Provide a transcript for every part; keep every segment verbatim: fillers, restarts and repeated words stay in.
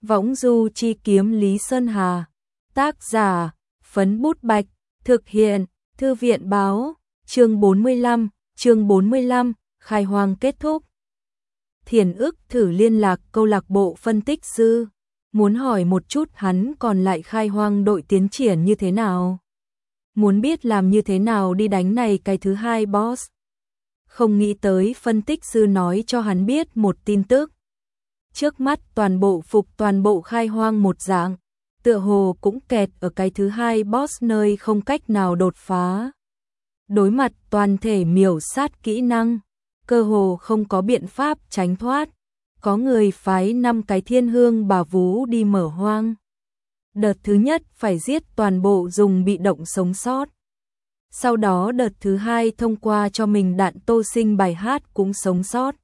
Võng du chi kiếm Lý Sơn Hà. Tác giả, Phấn Bút Bạch. Thực hiện, Thư viện báo. Chương bốn mươi lăm, chương bốn mươi lăm, khai hoang kết thúc. Thiền ức thử liên lạc câu lạc bộ phân tích sư. Muốn hỏi một chút hắn còn lại khai hoang đội tiến triển như thế nào. Muốn biết làm như thế nào đi đánh này cái thứ hai boss. Không nghĩ tới phân tích sư nói cho hắn biết một tin tức. Trước mắt toàn bộ phục toàn bộ khai hoang một dạng, tựa hồ cũng kẹt ở cái thứ hai boss nơi không cách nào đột phá. Đối mặt toàn thể miểu sát kỹ năng, cơ hồ không có biện pháp tránh thoát. Có người phái năm cái thiên hương bà vú đi mở hoang. Đợt thứ nhất phải giết toàn bộ dùng bị động sống sót. Sau đó đợt thứ hai thông qua cho mình đạn tô sinh bài hát cũng sống sót.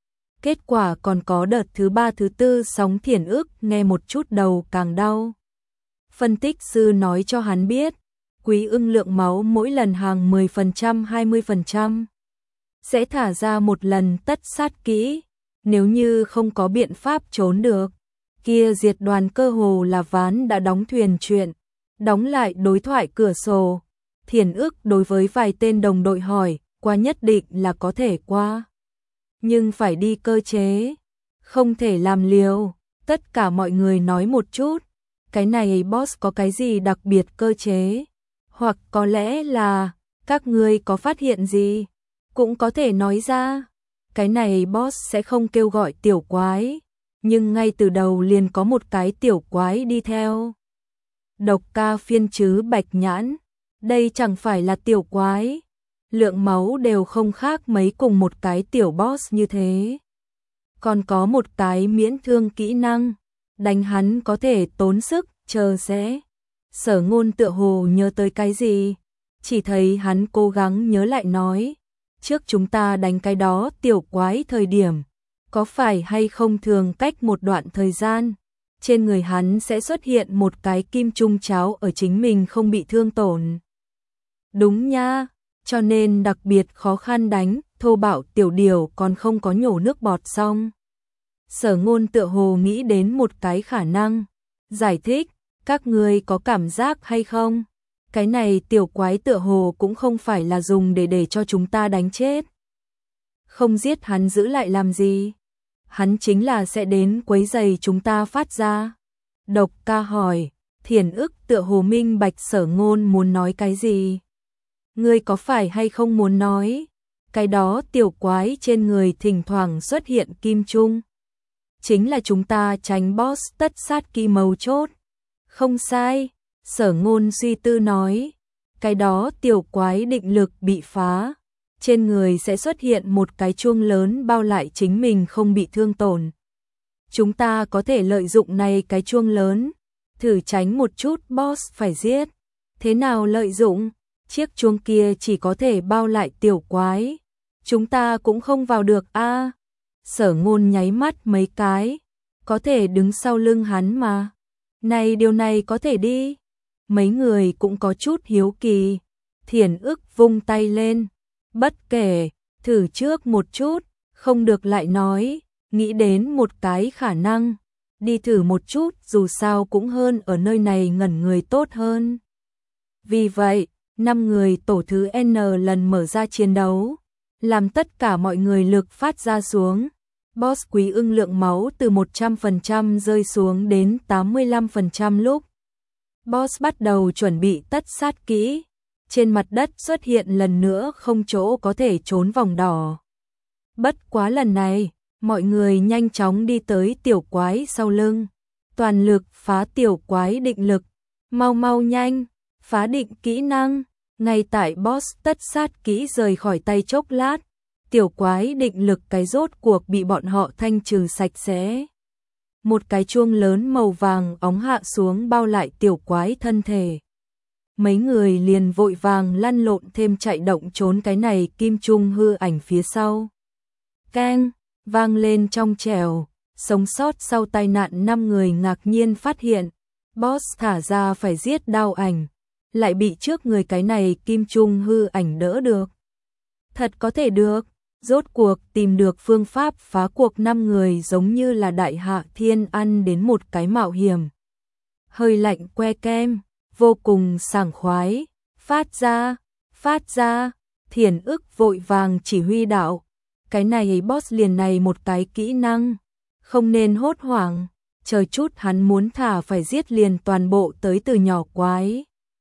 Kết quả còn có đợt thứ ba thứ tư sóng thiền ức nghe một chút đầu càng đau. Phân tích sư nói cho hắn biết, quý ưng lượng máu mỗi lần hàng mười phần trăm hai mươi phần trăm. Sẽ thả ra một lần tất sát kỹ, nếu như không có biện pháp trốn được. Kia diệt đoàn cơ hồ là ván đã đóng thuyền chuyện, đóng lại đối thoại cửa sổ. Thiền ức đối với vài tên đồng đội hỏi, qua nhất định là có thể qua. Nhưng phải đi cơ chế, không thể làm liều. Tất cả mọi người nói một chút, cái này boss có cái gì đặc biệt cơ chế? Hoặc có lẽ là, các ngươi có phát hiện gì? Cũng có thể nói ra, cái này boss sẽ không kêu gọi tiểu quái, nhưng ngay từ đầu liền có một cái tiểu quái đi theo. Độc ca phiên chứ bạch nhãn, đây chẳng phải là tiểu quái. Lượng máu đều không khác mấy cùng một cái tiểu boss như thế. Còn có một cái miễn thương kỹ năng, đánh hắn có thể tốn sức, chờ sẽ. Sở Ngôn tựa hồ nhớ tới cái gì, chỉ thấy hắn cố gắng nhớ lại nói, trước chúng ta đánh cái đó tiểu quái thời điểm, có phải hay không thường cách một đoạn thời gian, trên người hắn sẽ xuất hiện một cái kim trung cháo ở chính mình không bị thương tổn. Đúng nha. Cho nên đặc biệt khó khăn đánh, thô bạo tiểu điều còn không có nhổ nước bọt xong. Sở Ngôn tựa hồ nghĩ đến một cái khả năng. Giải thích, các ngươi có cảm giác hay không? Cái này tiểu quái tựa hồ cũng không phải là dùng để để cho chúng ta đánh chết. Không giết hắn giữ lại làm gì? Hắn chính là sẽ đến quấy rầy chúng ta phát ra. Độc ca hỏi, thiền ức tựa hồ minh bạch Sở Ngôn muốn nói cái gì? Ngươi có phải hay không muốn nói, cái đó tiểu quái trên người thỉnh thoảng xuất hiện kim trung, chính là chúng ta tránh boss tất sát kỳ mấu chốt. Không sai, Sở Ngôn suy tư nói, cái đó tiểu quái định lực bị phá, trên người sẽ xuất hiện một cái chuông lớn bao lại chính mình không bị thương tổn. Chúng ta có thể lợi dụng này cái chuông lớn, thử tránh một chút boss phải giết. Thế nào lợi dụng? Chiếc chuông kia chỉ có thể bao lại tiểu quái, chúng ta cũng không vào được a. À, Sở Ngôn nháy mắt mấy cái, có thể đứng sau lưng hắn mà. Này điều này có thể đi. Mấy người cũng có chút hiếu kỳ. Thiền ức vung tay lên, bất kể, thử trước một chút, không được lại nói, nghĩ đến một cái khả năng, đi thử một chút dù sao cũng hơn ở nơi này ngẩn người tốt hơn. Vì vậy, năm người tổ thứ N lần mở ra chiến đấu, làm tất cả mọi người lực phát ra xuống. Boss quý ưng lượng máu từ một trăm phần trăm rơi xuống đến tám mươi lăm phần trăm lúc. Boss bắt đầu chuẩn bị tất sát kỹ. Trên mặt đất xuất hiện lần nữa không chỗ có thể trốn vòng đỏ. Bất quá lần này, mọi người nhanh chóng đi tới tiểu quái sau lưng. Toàn lực phá tiểu quái định lực. Mau mau nhanh. Phá định kỹ năng, ngay tại boss tất sát kỹ rời khỏi tay chốc lát, tiểu quái định lực cái rốt cuộc bị bọn họ thanh trừ sạch sẽ. Một cái chuông lớn màu vàng óng hạ xuống bao lại tiểu quái thân thể. Mấy người liền vội vàng lăn lộn thêm chạy động trốn cái này kim trung hư ảnh phía sau. Keng, vang lên trong trẻo, sống sót sau tai nạn năm người ngạc nhiên phát hiện, boss thả ra phải giết đao ảnh. Lại bị trước người cái này kim trung hư ảnh đỡ được. Thật có thể được, Rốt cuộc tìm được phương pháp phá cuộc năm người giống như là đại hạ thiên ăn đến một cái mạo hiểm. Hơi lạnh que kem, vô cùng sảng khoái, phát ra, phát ra, Thiền ức vội vàng chỉ huy đạo. Cái này boss liền này một cái kỹ năng, không nên hốt hoảng, chờ chút hắn muốn thả phải giết liền toàn bộ tới từ nhỏ quái.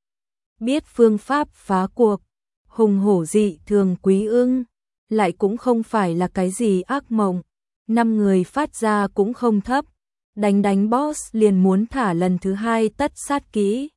Biết phương pháp phá cuộc, hùng hổ dị thường Quý Ưng, lại cũng không phải là cái gì ác mộng, năm người phát ra cũng không thấp, đánh đánh boss liền muốn thả lần thứ hai tất sát kỹ.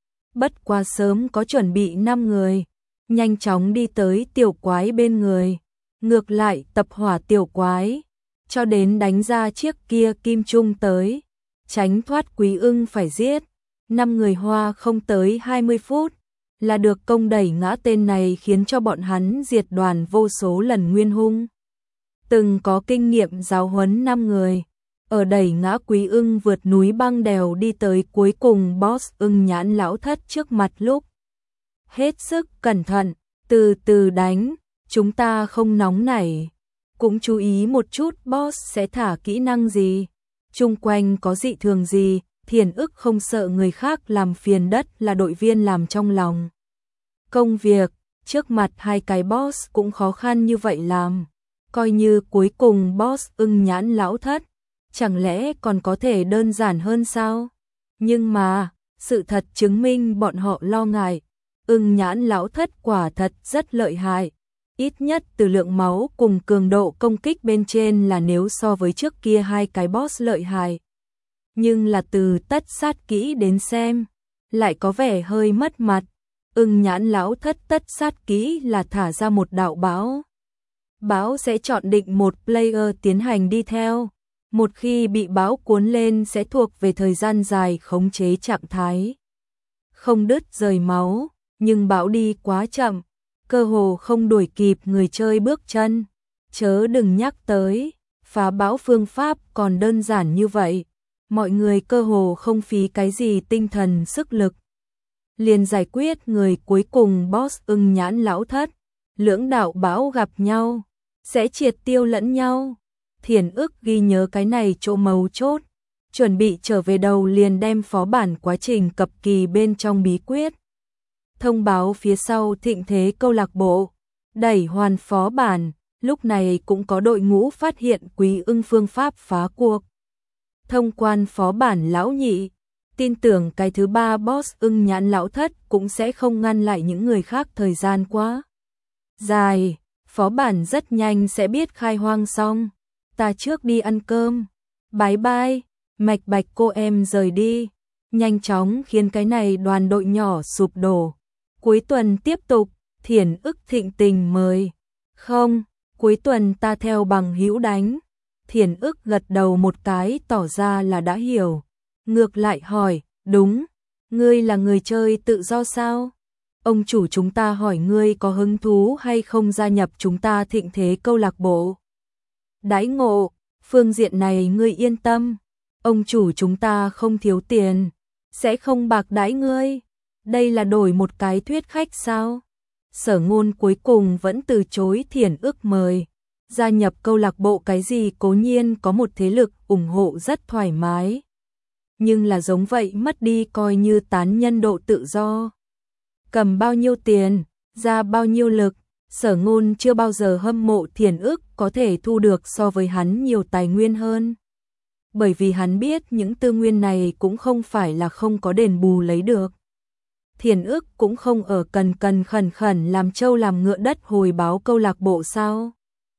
Bất quá sớm có chuẩn bị năm người, nhanh chóng đi tới tiểu quái bên người, ngược lại tập hỏa tiểu quái, cho đến đánh ra chiếc kia kim trung tới, tránh thoát Quý Ưng phải giết. Năm người hoa không tới hai mươi phút, là được công đẩy ngã tên này khiến cho bọn hắn diệt đoàn vô số lần nguyên hung. Từng có kinh nghiệm giáo huấn năm người, ở đẩy ngã Quý Ưng vượt núi băng đèo đi tới cuối cùng boss Ưng Nhãn lão thất trước mặt lúc. Hết sức cẩn thận, từ từ đánh, chúng ta không nóng nảy, cũng chú ý một chút boss sẽ thả kỹ năng gì, chung quanh có dị thường gì. Thiền ức không sợ người khác làm phiền đất là đội viên làm trong lòng. Công việc, trước mặt hai cái boss cũng khó khăn như vậy làm, coi như cuối cùng boss Ưng Nhãn lão thất, chẳng lẽ còn có thể đơn giản hơn sao? Nhưng mà, sự thật chứng minh bọn họ lo ngại, Ưng Nhãn lão thất quả thật rất lợi hại, ít nhất từ lượng máu cùng cường độ công kích bên trên là nếu so với trước kia hai cái boss lợi hại. Nhưng là từ tất sát kỹ đến xem, lại có vẻ hơi mất mặt. Ưng Nhãn lão thất tất sát kỹ là thả ra một đạo bão. Bão sẽ chọn định một player tiến hành đi theo. Một khi bị bão cuốn lên sẽ thuộc về thời gian dài khống chế trạng thái. Không đứt rời máu, nhưng bão đi quá chậm, cơ hồ không đuổi kịp người chơi bước chân. Chớ đừng nhắc tới, phá bão phương pháp còn đơn giản như vậy. Mọi người cơ hồ không phí cái gì tinh thần sức lực, liền giải quyết người cuối cùng boss Ưng Nhãn lão thất. Lưỡng đạo bão gặp nhau, sẽ triệt tiêu lẫn nhau. Thiền ức ghi nhớ cái này chỗ mấu chốt, chuẩn bị trở về đầu liền đem phó bản quá trình cập kỳ bên trong bí quyết. Thông báo phía sau thịnh thế câu lạc bộ, đẩy hoàn phó bản, lúc này cũng có đội ngũ phát hiện Quý Ưng phương pháp phá cuộc. Thông quan phó bản lão nhị, tin tưởng cái thứ ba boss Ưng Nhãn lão thất cũng sẽ không ngăn lại những người khác thời gian quá dài, phó bản rất nhanh sẽ biết khai hoang xong. Ta trước đi ăn cơm, bye bye, mạch bạch cô em rời đi, nhanh chóng khiến cái này đoàn đội nhỏ sụp đổ. Cuối tuần tiếp tục, Thiền ức thịnh tình mời. Không, cuối tuần ta theo bằng hữu đánh. Thiền ức gật đầu một cái tỏ ra là đã hiểu. Ngược lại hỏi, đúng, ngươi là người chơi tự do sao? Ông chủ chúng ta hỏi ngươi có hứng thú hay không gia nhập chúng ta thịnh thế câu lạc bộ. Đãi ngộ, phương diện này ngươi yên tâm. Ông chủ chúng ta không thiếu tiền, sẽ không bạc đãi ngươi. Đây là đổi một cái thuyết khách sao? Sở Ngôn cuối cùng vẫn từ chối Thiền ức mời. Gia nhập câu lạc bộ cái gì cố nhiên có một thế lực ủng hộ rất thoải mái. Nhưng là giống vậy mất đi coi như tán nhân độ tự do. Cầm bao nhiêu tiền, ra bao nhiêu lực, Sở Ngôn chưa bao giờ hâm mộ Thiền ức có thể thu được so với hắn nhiều tài nguyên hơn. Bởi vì hắn biết những tư nguyên này cũng không phải là không có đền bù lấy được. Thiền ức cũng không ở cần cần khẩn khẩn làm trâu làm ngựa đất hồi báo câu lạc bộ sao.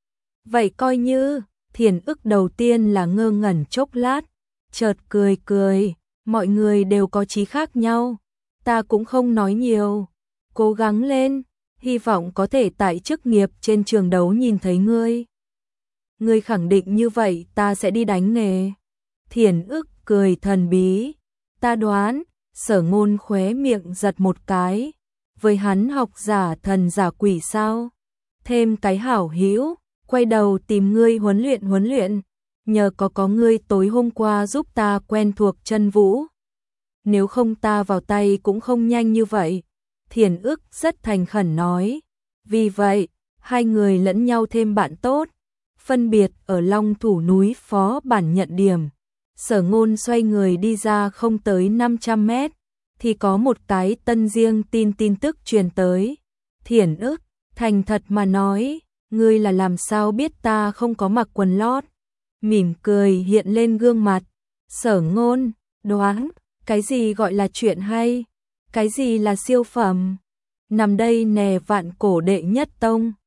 Vậy coi như, Thiền ức đầu tiên là ngơ ngẩn chốc lát, chợt cười cười, mọi người đều có chí khác nhau, ta cũng không nói nhiều, cố gắng lên, hy vọng có thể tại chức nghiệp trên trường đấu nhìn thấy ngươi. Ngươi khẳng định như vậy ta sẽ đi đánh nghề. Thiền ức cười thần bí, ta đoán. Sở Ngôn khóe miệng giật một cái, với hắn học giả thần giả quỷ sao? Thêm cái hảo hữu, quay đầu tìm ngươi huấn luyện huấn luyện, nhờ có có ngươi tối hôm qua giúp ta quen thuộc chân vũ. Nếu không ta vào tay cũng không nhanh như vậy. Thiền ức rất thành khẩn nói, vì vậy, Hai người lẫn nhau thêm bạn tốt, phân biệt ở Long Thủ núi phó bản nhận điểm. Sở Ngôn xoay người đi ra không tới năm trăm mét, thì có một cái tân riêng tin tin tức truyền tới. Thiển ức, thành thật mà nói, ngươi là làm sao biết ta không có mặc quần lót? Mỉm cười hiện lên gương mặt. Sở Ngôn, đoán, cái gì gọi là chuyện hay? Cái gì là siêu phẩm? Nằm đây nè vạn cổ đệ nhất tông.